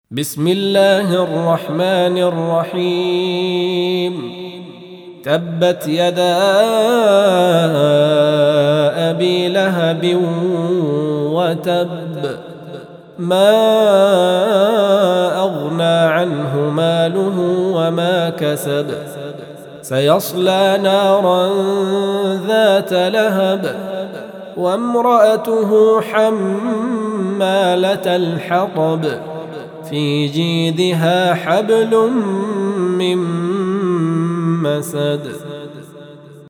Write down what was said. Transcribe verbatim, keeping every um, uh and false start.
بسم الله الرحمن الرحيم. تبت يدا أبي لهب وتب، ما أغنى عنه ماله وما كسب، سيصلى نارا ذات لهب وامرأته حمالة الحطب في جيدها حبل من مسد.